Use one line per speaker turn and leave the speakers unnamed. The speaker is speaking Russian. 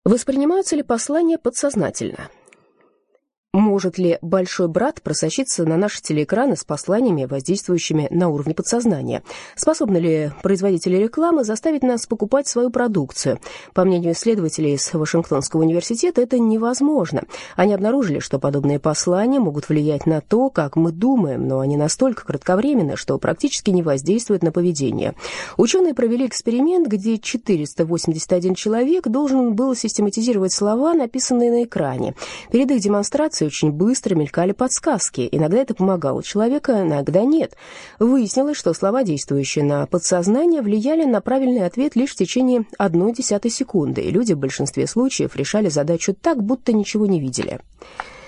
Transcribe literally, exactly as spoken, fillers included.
Воспринимаются ли послания подсознательно? Может ли большой брат просочиться на наши телеэкраны с посланиями, воздействующими на уровне подсознания? Способны ли производители рекламы заставить нас покупать свою продукцию? По мнению исследователей из Вашингтонского университета, это невозможно. Они обнаружили, что подобные послания могут влиять на то, как мы думаем, но они настолько кратковременны, что практически не воздействуют на поведение. Ученые провели эксперимент, где четыреста восемьдесят один человек должен был систематизировать слова, написанные на экране. Перед их демонстрацией очень быстро мелькали подсказки. Иногда это помогало человеку, иногда нет. Выяснилось, что слова, действующие на подсознание, влияли на правильный ответ лишь в течение одной десятой секунды, и люди в большинстве случаев решали задачу так, будто ничего не видели.